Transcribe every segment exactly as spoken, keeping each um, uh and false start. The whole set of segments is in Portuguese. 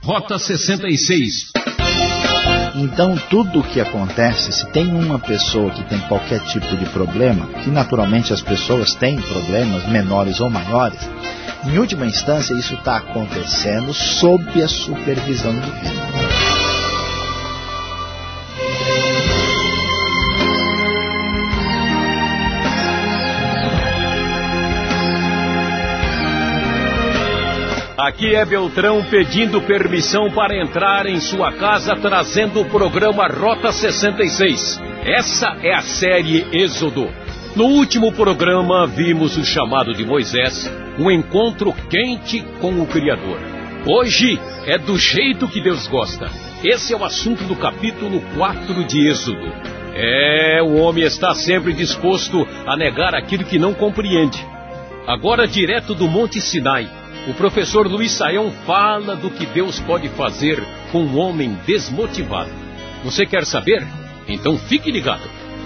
Rota sessenta e seis. Então, tudo o que acontece, se tem uma pessoa que tem qualquer tipo de problema, que naturalmente as pessoas têm problemas menores ou maiores, em última instância isso está acontecendo sob a supervisão divina. Aqui é Beltrão pedindo permissão para entrar em sua casa, trazendo o programa Rota sessenta e seis. Essa é a série Êxodo. No último programa vimos o chamado de Moisés, um encontro quente com o Criador. Hoje é do jeito que Deus gosta. Esse é o assunto do capítulo quatro de Êxodo. É, o homem está sempre disposto a negar aquilo que não compreende. Agora, direto do Monte Sinai, o professor Luiz Saião fala do que Deus pode fazer com um homem desmotivado. Você quer saber? Então fique ligado.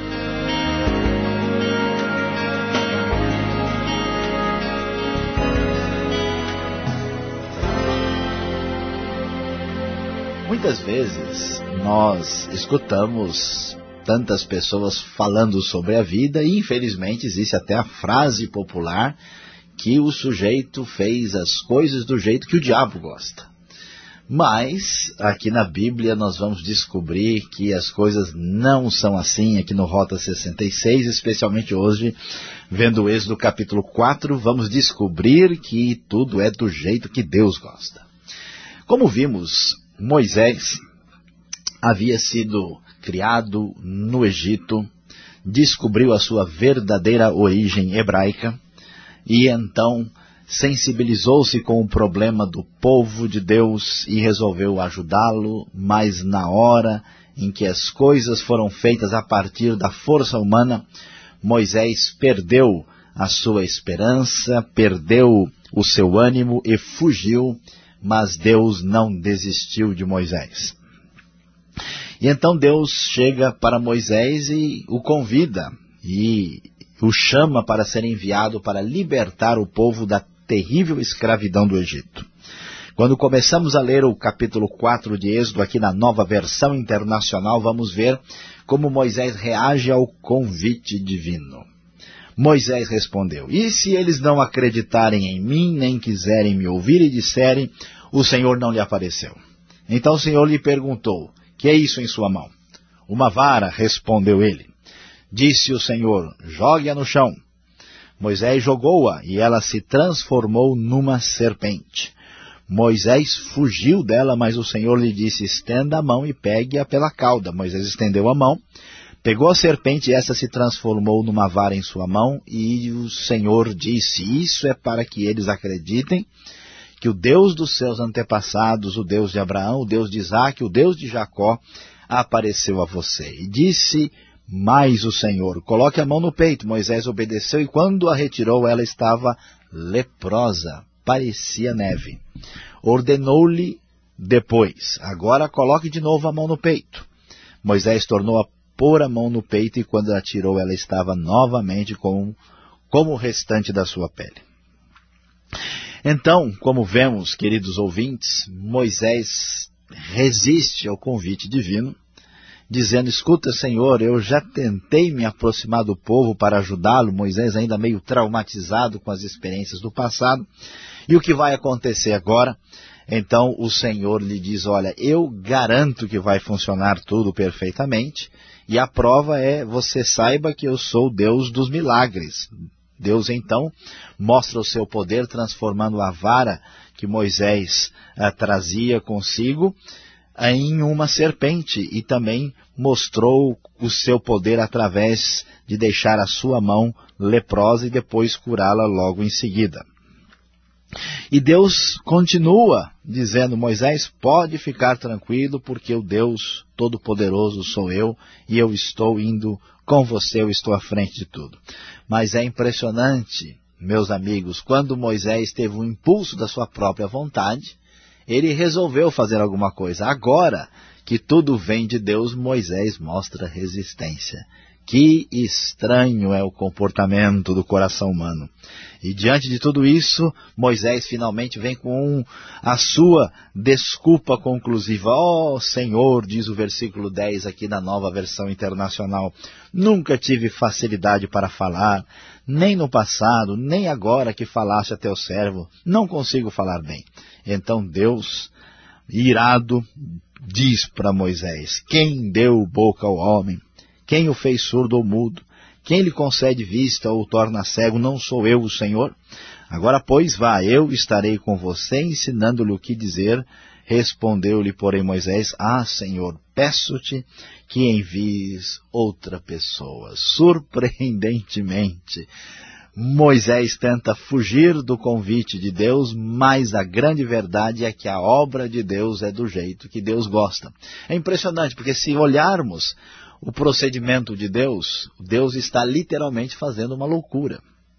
Muitas vezes nós escutamos tantas pessoas falando sobre a vida e infelizmente existe até a frase popular que o sujeito fez as coisas do jeito que o diabo gosta. Mas, aqui na Bíblia, nós vamos descobrir que as coisas não são assim, aqui no Rota sessenta e seis, especialmente hoje, vendo o Êxodo capítulo quatro, vamos descobrir que tudo é do jeito que Deus gosta. Como vimos, Moisés havia sido criado no Egito, descobriu a sua verdadeira origem hebraica, e então sensibilizou-se com o problema do povo de Deus e resolveu ajudá-lo, mas na hora em que as coisas foram feitas a partir da força humana, Moisés perdeu a sua esperança, perdeu o seu ânimo e fugiu, mas Deus não desistiu de Moisés. E então Deus chega para Moisés e o convida, e o chama para ser enviado para libertar o povo da terrível escravidão do Egito. Quando começamos a ler o capítulo quatro de Êxodo, aqui na Nova Versão Internacional, vamos ver como Moisés reage ao convite divino. Moisés respondeu: e se eles não acreditarem em mim, nem quiserem me ouvir e disserem, o Senhor não lhe apareceu? Então o Senhor lhe perguntou: que é isso em sua mão? Uma vara, respondeu ele. Disse o Senhor: jogue-a no chão. Moisés jogou-a e ela se transformou numa serpente. Moisés fugiu dela, mas o Senhor lhe disse: estenda a mão e pegue-a pela cauda. Moisés estendeu a mão, pegou a serpente e essa se transformou numa vara em sua mão. E o Senhor disse: isso é para que eles acreditem que o Deus dos seus antepassados, o Deus de Abraão, o Deus de Isaque, o Deus de Jacó, apareceu a você. E disse mais o Senhor: coloque a mão no peito. Moisés obedeceu e quando a retirou, ela estava leprosa, parecia neve. Ordenou-lhe depois: agora coloque de novo a mão no peito. Moisés tornou a pôr a mão no peito e quando a tirou, ela estava novamente com, como o restante da sua pele. Então, como vemos, queridos ouvintes, Moisés resiste ao convite divino, dizendo: escuta, Senhor, eu já tentei me aproximar do povo para ajudá-lo. Moisés ainda meio traumatizado com as experiências do passado. E o que vai acontecer agora? Então o Senhor lhe diz: olha, eu garanto que vai funcionar tudo perfeitamente. E a prova é, você saiba que eu sou o Deus dos milagres. Deus então mostra o seu poder transformando a vara que Moisés ah, trazia consigo em uma serpente e também mostrou o seu poder através de deixar a sua mão leprosa e depois curá-la logo em seguida. E Deus continua dizendo: Moisés, pode ficar tranquilo porque o Deus Todo-Poderoso sou eu e eu estou indo com você, eu estou à frente de tudo. Mas é impressionante, meus amigos, quando Moisés teve um impulso da sua própria vontade, ele resolveu fazer alguma coisa. Agora que tudo vem de Deus, Moisés mostra resistência. Que estranho é o comportamento do coração humano. E diante de tudo isso, Moisés finalmente vem com a sua desculpa conclusiva. Ó Senhor, diz o versículo dez aqui da Nova Versão Internacional, nunca tive facilidade para falar, nem no passado, nem agora que falaste a teu servo, não consigo falar bem. Então Deus, irado, diz para Moisés, quem deu boca ao homem? Quem o fez surdo ou mudo? Quem lhe concede vista ou o torna cego? Não sou eu o Senhor? Agora, pois, vá, eu estarei com você, ensinando-lhe o que dizer. Respondeu-lhe, porém, Moisés, ah, Senhor, peço-te que envies outra pessoa. Surpreendentemente, Moisés tenta fugir do convite de Deus, mas a grande verdade é que a obra de Deus é do jeito que Deus gosta. É impressionante, porque se olharmos o procedimento de Deus, Deus está literalmente fazendo uma loucura.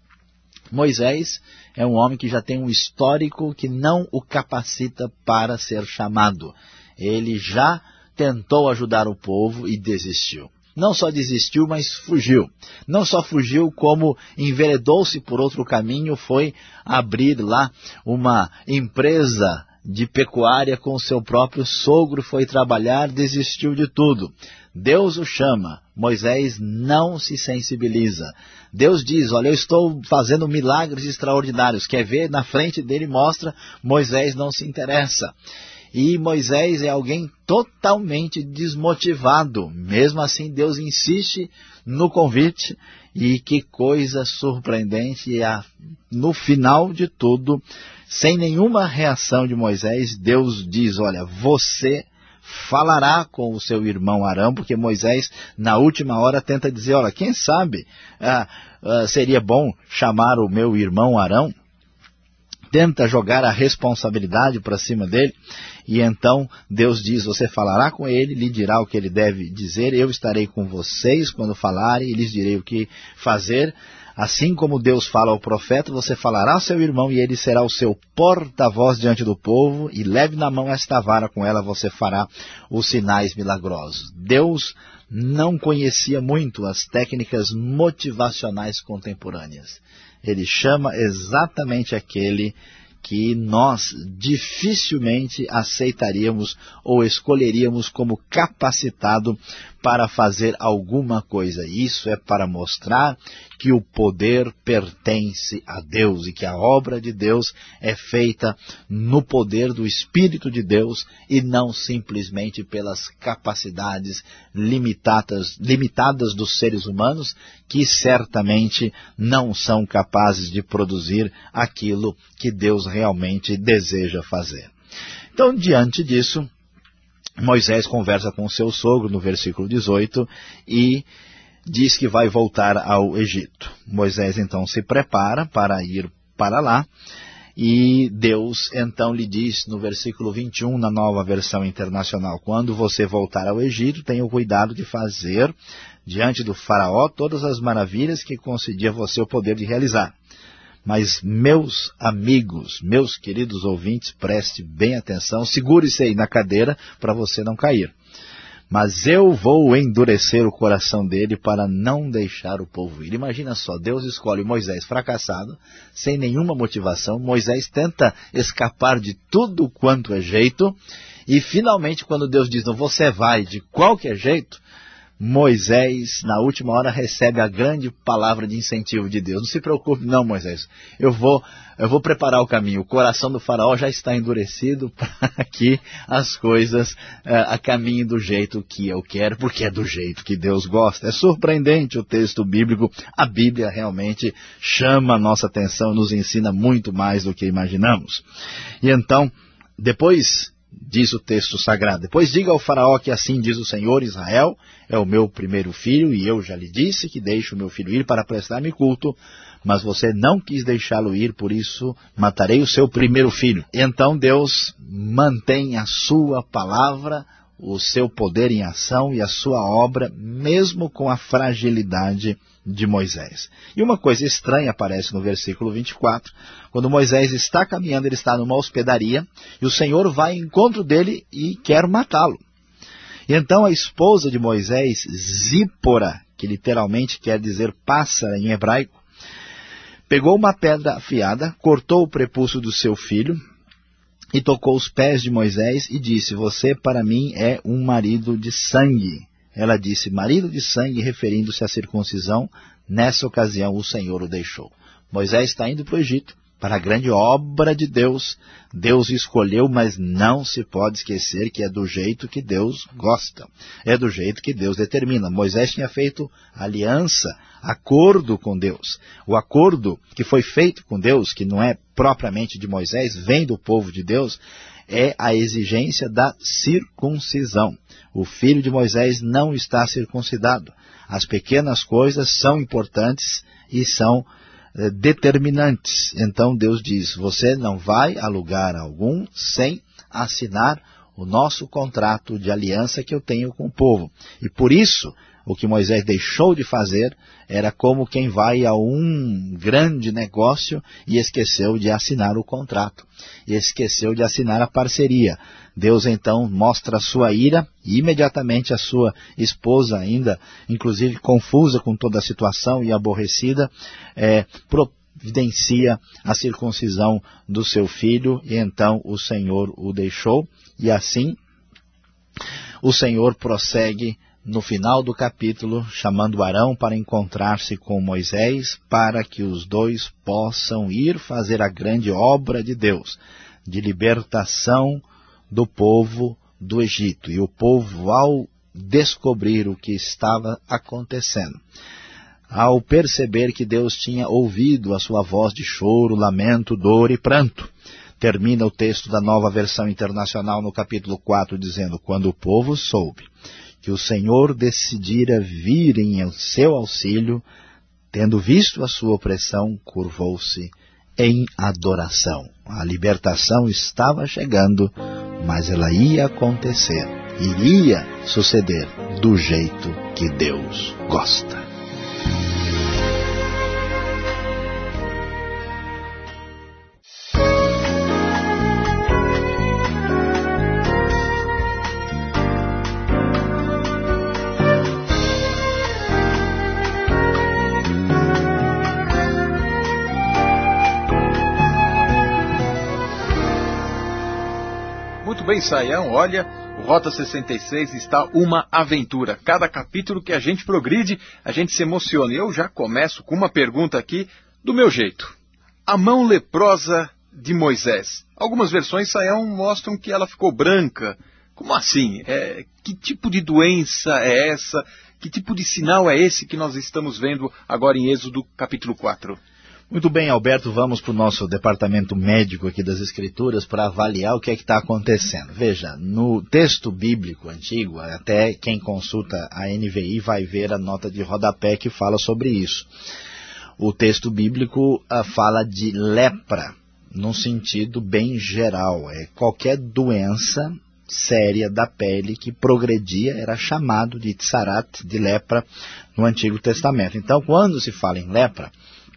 Moisés é um homem que já tem um histórico que não o capacita para ser chamado. Ele já tentou ajudar o povo e desistiu. Não só desistiu, mas fugiu. Não só fugiu, como enveredou-se por outro caminho, foi abrir lá uma empresa de pecuária com o seu próprio sogro, foi trabalhar, desistiu de tudo. Deus o chama, Moisés não se sensibiliza. Deus diz, olha, eu estou fazendo milagres extraordinários. Quer ver? Na frente dele mostra, Moisés não se interessa. E Moisés é alguém totalmente desmotivado. Mesmo assim, Deus insiste no convite. E que coisa surpreendente. E a, no final de tudo, sem nenhuma reação de Moisés, Deus diz, olha, você falará com o seu irmão Arão, porque Moisés, na última hora, tenta dizer, olha, quem sabe ah, ah, seria bom chamar o meu irmão Arão? Tenta jogar a responsabilidade para cima dele, e então Deus diz, você falará com ele, lhe dirá o que ele deve dizer, eu estarei com vocês quando falarem, e lhes direi o que fazer. Assim como Deus fala ao profeta, você falará ao seu irmão e ele será o seu porta-voz diante do povo, e leve na mão esta vara, com ela você fará os sinais milagrosos. Deus não conhecia muito as técnicas motivacionais contemporâneas. Ele chama exatamente aquele que nós dificilmente aceitaríamos ou escolheríamos como capacitado para fazer alguma coisa. Isso é para mostrar que o poder pertence a Deus e que a obra de Deus é feita no poder do Espírito de Deus e não simplesmente pelas capacidades limitadas, limitadas dos seres humanos, que certamente não são capazes de produzir aquilo que Deus realmente deseja fazer. Então, diante disso, Moisés conversa com o seu sogro no versículo dezoito e diz que vai voltar ao Egito. Moisés então se prepara para ir para lá e Deus então lhe diz no versículo vinte e um, na Nova Versão Internacional, quando você voltar ao Egito, tenha o cuidado de fazer diante do faraó todas as maravilhas que concedia a você o poder de realizar. Mas, meus amigos, meus queridos ouvintes, preste bem atenção, segure-se aí na cadeira para você não cair. Mas eu vou endurecer o coração dele para não deixar o povo ir. Imagina só, Deus escolhe Moisés fracassado, sem nenhuma motivação. Moisés tenta escapar de tudo quanto é jeito. E finalmente, quando Deus diz, não, você vai de qualquer jeito, Moisés, na última hora, recebe a grande palavra de incentivo de Deus. Não se preocupe, não, Moisés. Eu vou, eu vou preparar o caminho. O coração do faraó já está endurecido para que as coisas uh, a caminhem do jeito que eu quero, porque é do jeito que Deus gosta. É surpreendente o texto bíblico. A Bíblia realmente chama a nossa atenção, nos ensina muito mais do que imaginamos. E então, depois, diz o texto sagrado, depois diga ao faraó que assim diz o Senhor, Israel é o meu primeiro filho, e eu já lhe disse que deixe o meu filho ir para prestar-me culto, mas você não quis deixá-lo ir, por isso matarei o seu primeiro filho. Então Deus mantém a sua palavra, o seu poder em ação e a sua obra, mesmo com a fragilidade de Moisés. E uma coisa estranha aparece no versículo vinte e quatro, quando Moisés está caminhando, ele está numa hospedaria, e o Senhor vai ao encontro dele e quer matá-lo. E então a esposa de Moisés, Zípora, que literalmente quer dizer pássara em hebraico, pegou uma pedra afiada, cortou o prepúcio do seu filho e tocou os pés de Moisés e disse, você para mim é um marido de sangue. Ela disse, marido de sangue, referindo-se à circuncisão. Nessa ocasião o Senhor o deixou. Moisés está indo para o Egito, para a grande obra de Deus. Deus o escolheu, mas não se pode esquecer que é do jeito que Deus gosta. É do jeito que Deus determina. Moisés tinha feito aliança, acordo com Deus. O acordo que foi feito com Deus, que não é propriamente de Moisés, vem do povo de Deus, é a exigência da circuncisão. O filho de Moisés não está circuncidado. As pequenas coisas são importantes e são eh, determinantes. Então Deus diz, você não vai a lugar algum sem assinar o nosso contrato de aliança que eu tenho com o povo. E por isso, o que Moisés deixou de fazer era como quem vai a um grande negócio e esqueceu de assinar o contrato. E esqueceu de assinar a parceria. Deus então mostra a sua ira e imediatamente a sua esposa, ainda inclusive confusa com toda a situação e aborrecida, é, providencia a circuncisão do seu filho e então o Senhor o deixou. E assim o Senhor prossegue no final do capítulo, chamando Arão para encontrar-se com Moisés, para que os dois possam ir fazer a grande obra de Deus, de libertação do povo do Egito. E o povo, ao descobrir o que estava acontecendo, ao perceber que Deus tinha ouvido a sua voz de choro, lamento, dor e pranto, termina o texto da Nova Versão Internacional no capítulo quatro, dizendo, quando o povo soube que o Senhor decidira vir em seu auxílio, tendo visto a sua opressão, curvou-se em adoração. A libertação estava chegando, mas ela ia acontecer, iria suceder do jeito que Deus gosta. Bem, Saião, olha, o Rota sessenta e seis está uma aventura. Cada capítulo que a gente progride, a gente se emociona. E eu já começo com uma pergunta aqui do meu jeito. A mão leprosa de Moisés. Algumas versões, Saião, mostram que ela ficou branca. Como assim? É, que tipo de doença é essa? Que tipo de sinal é esse que nós estamos vendo agora em Êxodo capítulo quatro? Muito bem, Alberto, vamos para o nosso departamento médico aqui das Escrituras para avaliar o que é que está acontecendo. Veja, no texto bíblico antigo, até quem consulta a N V I vai ver a nota de rodapé que fala sobre isso. O texto bíblico uh, fala de lepra, num sentido bem geral. É qualquer doença séria da pele que progredia era chamado de tsarat, de lepra, no Antigo Testamento. Então, quando se fala em lepra,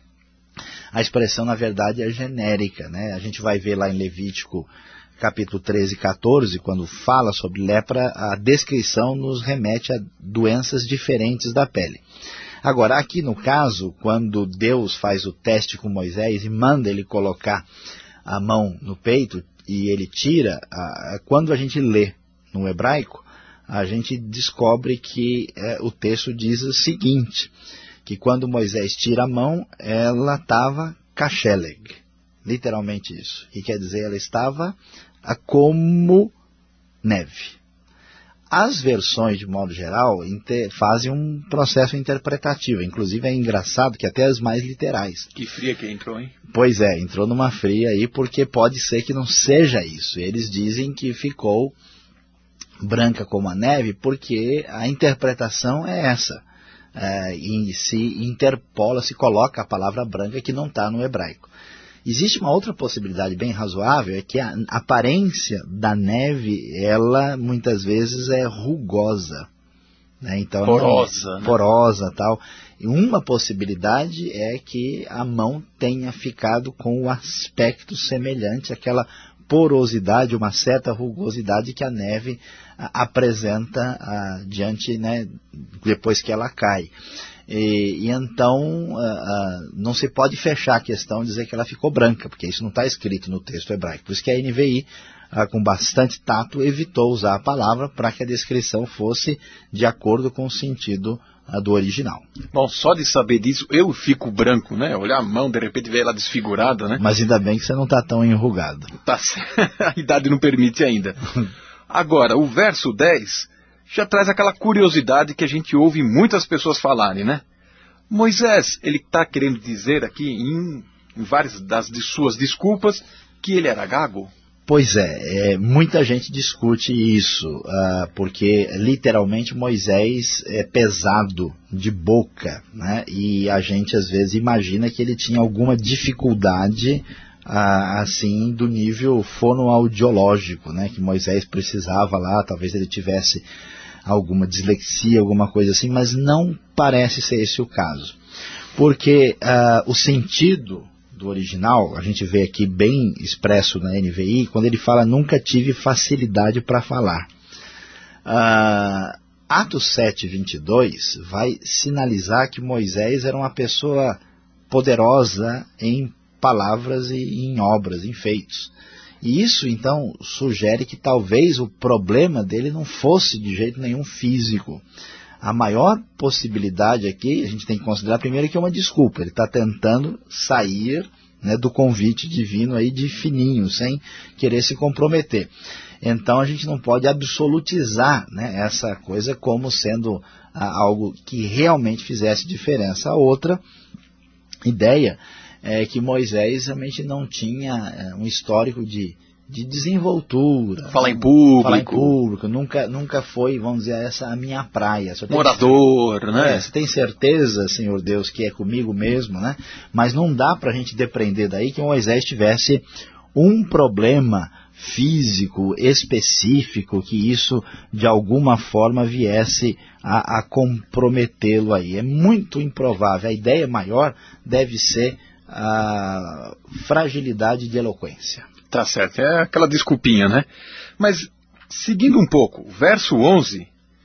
a expressão, na verdade, é genérica, né? A gente vai ver lá em Levítico, capítulo treze e quatorze, quando fala sobre lepra, a descrição nos remete a doenças diferentes da pele. Agora, aqui no caso, quando Deus faz o teste com Moisés e manda ele colocar a mão no peito e ele tira, a, quando a gente lê no hebraico, a gente descobre que é, o texto diz o seguinte, que quando Moisés tira a mão, ela estava kasheleg, literalmente isso. E quer dizer, ela estava como neve. As versões, de modo geral, fazem um processo interpretativo. Inclusive é engraçado que até as mais literais. Que fria que entrou, hein? Pois é, entrou numa fria aí, porque pode ser que não seja isso. Eles dizem que ficou branca como a neve, porque a interpretação é essa. É, e se interpola, se coloca a palavra branca que não está no hebraico. Existe uma outra possibilidade bem razoável, é que a aparência da neve, ela muitas vezes é rugosa, né? Então, porosa, é né? Porosa, tal. E uma possibilidade é que a mão tenha ficado com o aspecto semelhante àquela porosidade, uma certa rugosidade que a neve a, apresenta a, diante, né, depois que ela cai. E, e então a, a, não se pode fechar a questão e dizer que ela ficou branca, porque isso não está escrito no texto hebraico. Por isso que a N V I, a, com bastante tato, evitou usar a palavra para que a descrição fosse de acordo com o sentido a, do original. Bom, só de saber disso, eu fico branco, né? Olhar a mão, de repente ver ela desfigurada, né? Mas ainda bem que você não está tão enrugado. Tá, a idade não permite ainda. Agora, o verso dez já traz aquela curiosidade que a gente ouve muitas pessoas falarem, né? Moisés, ele está querendo dizer aqui, em, em várias das de suas desculpas, que ele era gago? Pois é, é muita gente discute isso, uh, porque literalmente Moisés é pesado de boca, né? E a gente às vezes imagina que ele tinha alguma dificuldade Uh, assim, do nível fonoaudiológico, né, que Moisés precisava lá, talvez ele tivesse alguma dislexia, alguma coisa assim, mas não parece ser esse o caso. Porque uh, o sentido do original, a gente vê aqui bem expresso na N V I, quando ele fala, nunca tive facilidade para falar. Uh, Atos sete, vinte e dois vai sinalizar que Moisés era uma pessoa poderosa em palavras e em obras, em feitos. E isso, então, sugere que talvez o problema dele não fosse de jeito nenhum físico. A maior possibilidade aqui, a gente tem que considerar primeiro que é uma desculpa. Ele está tentando sair, né, do convite divino aí de fininho, sem querer se comprometer. Então a gente não pode absolutizar, né, essa coisa como sendo ah, algo que realmente fizesse diferença. A outra ideia é que Moisés realmente não tinha é, um histórico de, de desenvoltura. Falar em público. Falar em público. Nunca, nunca foi, vamos dizer, essa a minha praia. Morador, tem, né? É, você tem certeza, Senhor Deus, que é comigo mesmo, né? Mas não dá para a gente depreender daí que Moisés tivesse um problema físico, específico, que isso de alguma forma viesse a, a comprometê-lo aí. É muito improvável. A ideia maior deve ser a fragilidade de eloquência. Tá certo, é aquela desculpinha, né? Mas, seguindo um pouco, o verso onze,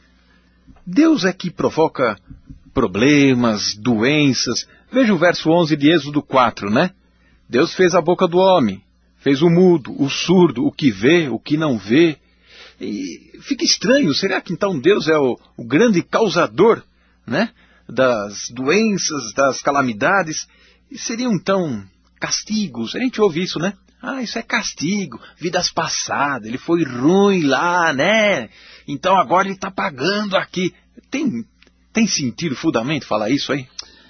Deus é que provoca problemas, doenças. Veja o verso onze de Êxodo quatro, né? Deus fez a boca do homem, fez o mudo, o surdo, o que vê, o que não vê. E fica estranho, será que então Deus é o, o grande causador, né, das doenças, das calamidades? E seriam então castigos? A gente ouve isso, né? Ah, isso é castigo, vidas passadas, ele foi ruim lá, né? Então agora ele está pagando aqui. Tem, tem sentido, fundamento falar isso aí?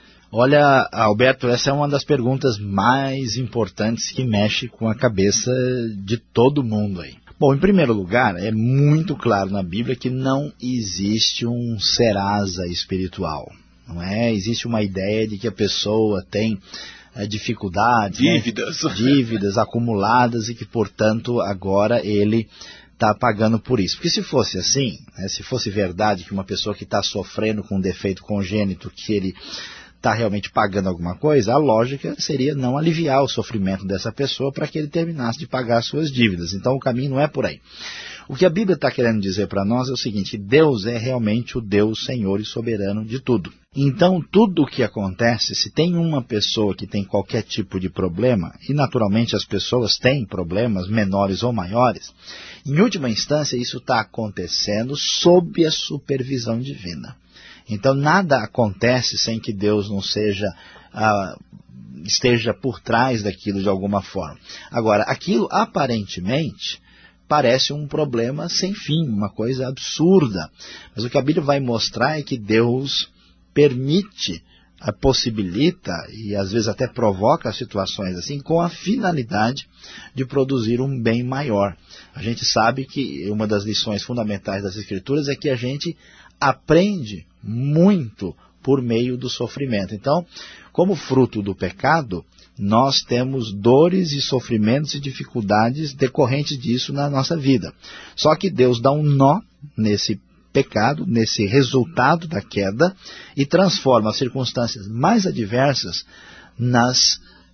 Olha, Alberto, essa é uma das perguntas mais importantes que mexe com a cabeça de todo mundo aí. Bom, em primeiro lugar, é muito claro na Bíblia que não existe um Serasa espiritual. Não é? Existe uma ideia de que a pessoa tem é, dificuldades, dívidas, né? dívidas acumuladas e que, portanto, agora ele está pagando por isso. Porque se fosse assim, né, se fosse verdade que uma pessoa que está sofrendo com um defeito congênito, que ele está realmente pagando alguma coisa, a lógica seria não aliviar o sofrimento dessa pessoa para que ele terminasse de pagar as suas dívidas. Então o caminho não é por aí. O que a Bíblia está querendo dizer para nós é o seguinte, que Deus é realmente o Deus, Senhor e soberano de tudo. Então tudo o que acontece, se tem uma pessoa que tem qualquer tipo de problema, e naturalmente as pessoas têm problemas menores ou maiores, em última instância isso está acontecendo sob a supervisão divina. Então nada acontece sem que Deus não seja, ah, esteja por trás daquilo de alguma forma. Agora, aquilo aparentemente parece um problema sem fim, uma coisa absurda. Mas o que a Bíblia vai mostrar é que Deus permite, possibilita e às vezes até provoca situações assim com a finalidade de produzir um bem maior. A gente sabe que uma das lições fundamentais das Escrituras é que a gente aprende muito por meio do sofrimento. Então, como fruto do pecado, nós temos dores e sofrimentos e dificuldades decorrentes disso na nossa vida. Só que Deus dá um nó nesse pecado, nesse resultado da queda, e transforma as circunstâncias mais adversas nas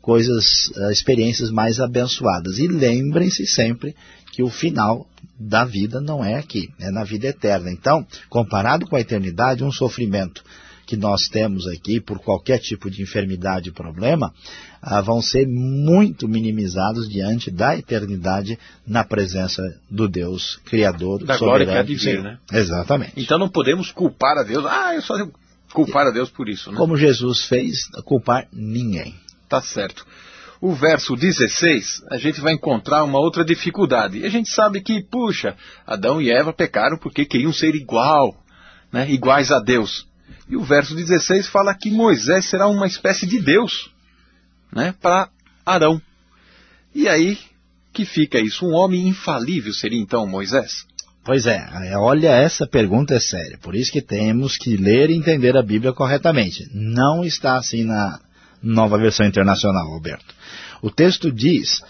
coisas, experiências mais abençoadas. E lembrem-se sempre que o final da vida não é aqui, é na vida eterna. Então, comparado com a eternidade, um sofrimento que nós temos aqui por qualquer tipo de enfermidade e problema, ah, vão ser muito minimizados diante da eternidade na presença do Deus Criador, da glória que há de vir, né? Exatamente. Então não podemos culpar a Deus. Ah, eu só devo culpar a Deus por isso, né? Como Jesus fez, culpar ninguém. Tá certo. O verso dezesseis, a gente vai encontrar uma outra dificuldade. E a gente sabe que, puxa, Adão e Eva pecaram porque queriam ser igual, né? Iguais a Deus. E o verso dezesseis fala que Moisés será uma espécie de Deus, né, para Arão. E aí que fica isso? Um homem infalível seria então Moisés? Pois é, olha, essa pergunta é séria. Por isso que temos que ler e entender a Bíblia corretamente. Não está assim na Nova Versão Internacional, Alberto. O texto diz,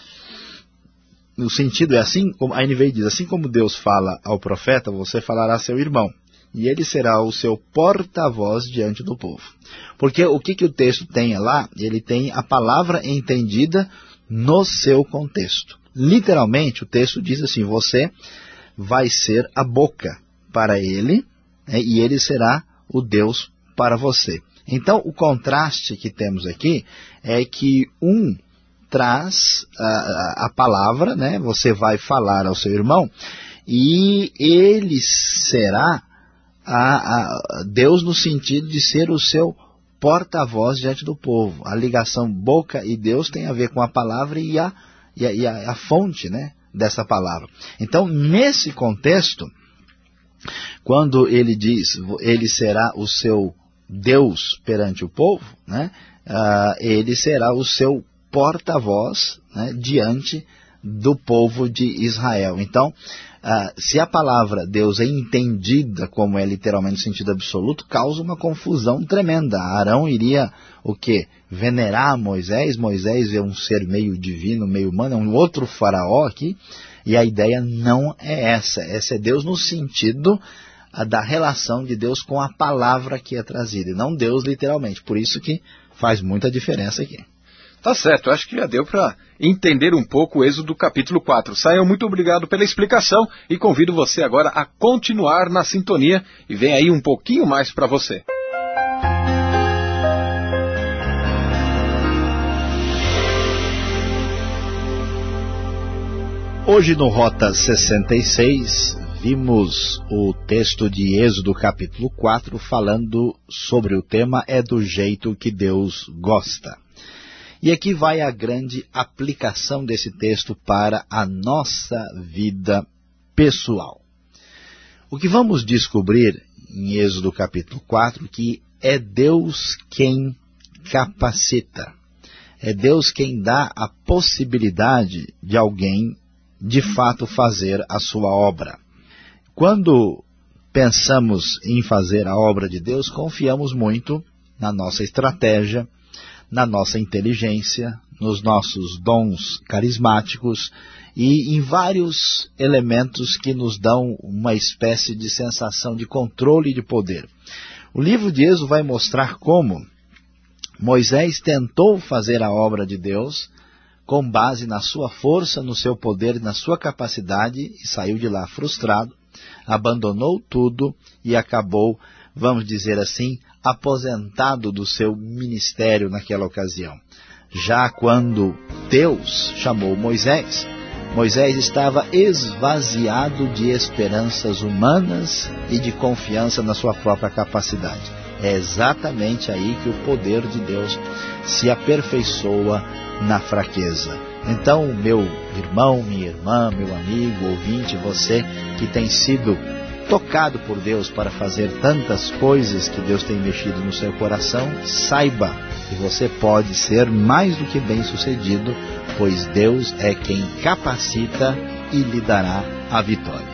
no sentido é assim, como a N V I diz, assim como Deus fala ao profeta, você falará a seu irmão. E ele será o seu porta-voz diante do povo. Porque o que, que o texto tem lá? Ele tem a palavra entendida no seu contexto. Literalmente, o texto diz assim, você vai ser a boca para ele, né, e ele será o Deus para você. Então, o contraste que temos aqui é que um traz a, a palavra, né, você vai falar ao seu irmão, e ele será A, a Deus no sentido de ser o seu porta-voz diante do povo. A ligação boca e Deus tem a ver com a palavra e a, e a, e a, a fonte, né, dessa palavra. Então, nesse contexto, quando ele diz, ele será o seu Deus perante o povo, né, uh, ele será o seu porta-voz, né, diante do povo de Israel. Então, Uh, se a palavra Deus é entendida como é literalmente no sentido absoluto, causa uma confusão tremenda. Arão iria o quê? Venerar Moisés, Moisés é um ser meio divino, meio humano, é um outro faraó aqui, e a ideia não é essa. Essa é Deus no sentido uh, da relação de Deus com a palavra que é trazida, e não Deus literalmente. Por isso que faz muita diferença aqui. Tá certo, acho que já deu para entender um pouco o Êxodo capítulo quatro. Saiam, muito obrigado pela explicação e convido você agora a continuar na sintonia e vem aí um pouquinho mais para você. Hoje no Rota sessenta e seis vimos o texto de Êxodo capítulo quatro falando sobre o tema é do jeito que Deus gosta. E aqui vai a grande aplicação desse texto para a nossa vida pessoal. O que vamos descobrir em Êxodo capítulo quatro, que é Deus quem capacita. É Deus quem dá a possibilidade de alguém, de fato, fazer a sua obra. Quando pensamos em fazer a obra de Deus, confiamos muito na nossa estratégia, na nossa inteligência, nos nossos dons carismáticos e em vários elementos que nos dão uma espécie de sensação de controle e de poder. O livro de Êxodo vai mostrar como Moisés tentou fazer a obra de Deus com base na sua força, no seu poder e na sua capacidade e saiu de lá frustrado, abandonou tudo e acabou, vamos dizer assim, aposentado do seu ministério naquela ocasião. Já quando Deus chamou Moisés, Moisés estava esvaziado de esperanças humanas e de confiança na sua própria capacidade. É exatamente aí que o poder de Deus se aperfeiçoa na fraqueza. Então, meu irmão, minha irmã, meu amigo, ouvinte, você que tem sido tocado por Deus para fazer tantas coisas que Deus tem mexido no seu coração, saiba que você pode ser mais do que bem-sucedido, pois Deus é quem capacita e lhe dará a vitória.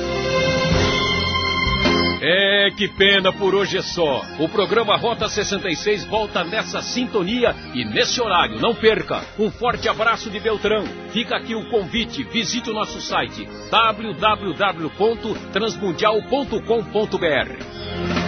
É, que pena, por hoje é só. O programa Rota sessenta e seis volta nessa sintonia e nesse horário. Não perca. Um forte abraço de Beltrão. Fica aqui o convite. Visite o nosso site w w w ponto transmundial ponto com ponto b r.